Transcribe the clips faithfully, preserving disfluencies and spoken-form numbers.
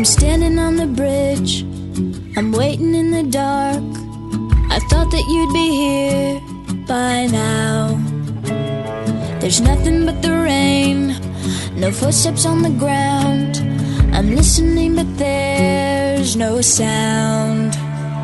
I'm standing on the bridge, I'm waiting in the dark. I thought that you'd be here by now. There's nothing but the rain, no footsteps on the ground. I'm listening but there's no sound.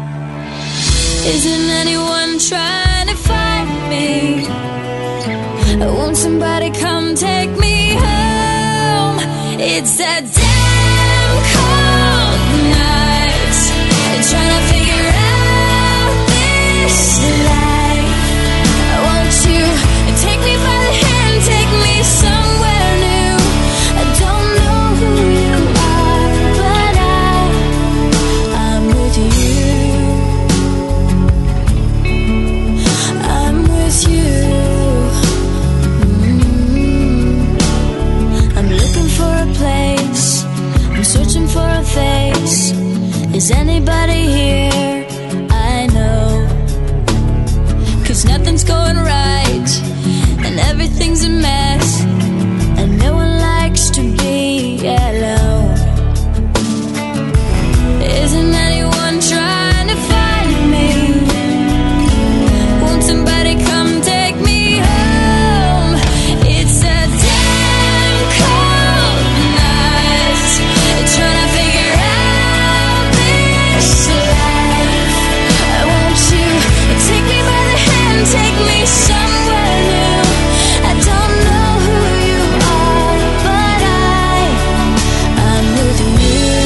Isn't anyone trying to find me? Won't somebody come take me home? It's that damn cold night, trying to figure out this life. Won't you take me by the hand, take me somewhere new? I don't know who you are, but I, I'm with you. I'm with you. Mm-hmm. I'm looking for a place, I'm searching for a face. Is anybody here? I know. 'Cause nothing's going right, and everything's a mess, and no one likes to be alone. Isn't anyone trying to find me? Won't somebody come take me home? It's a damn cold night, trying to figure out this life. Won't you take me by the hand, take me somewhere new? I don't know who you are, but I, I'm with you.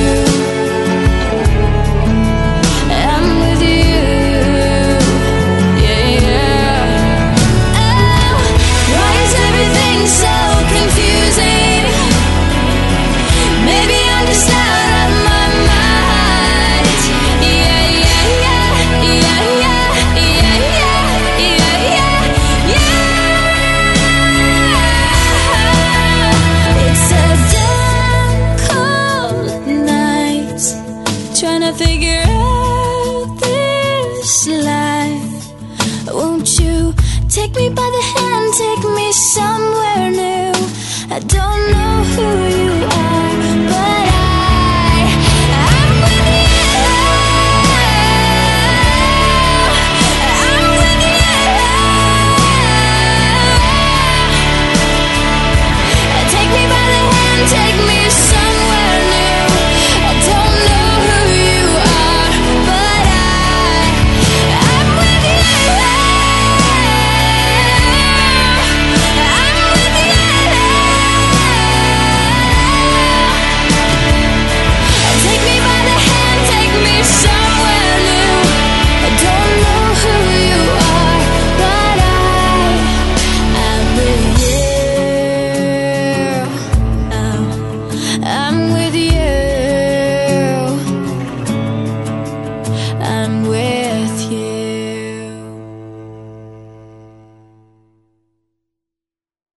I'm with you. Yeah, yeah. Oh, why is everything so confusing? Maybe I'm just out of my mind. Yeah, yeah, yeah, yeah, yeah, yeah, yeah, yeah, yeah. It's a damn cold night, trying to figure out this life. Won't you take me by the hand, take me somewhere new? I don't know who you are, but I, I'm with you. I'm with you. Take me by the hand, take me somewhere new. I don't know who you are, but I, I'm with you. I'm with you. Take me by the hand, take me somewhere new. I don't know who you are, but I, I'm with you. Oh, I'm with you.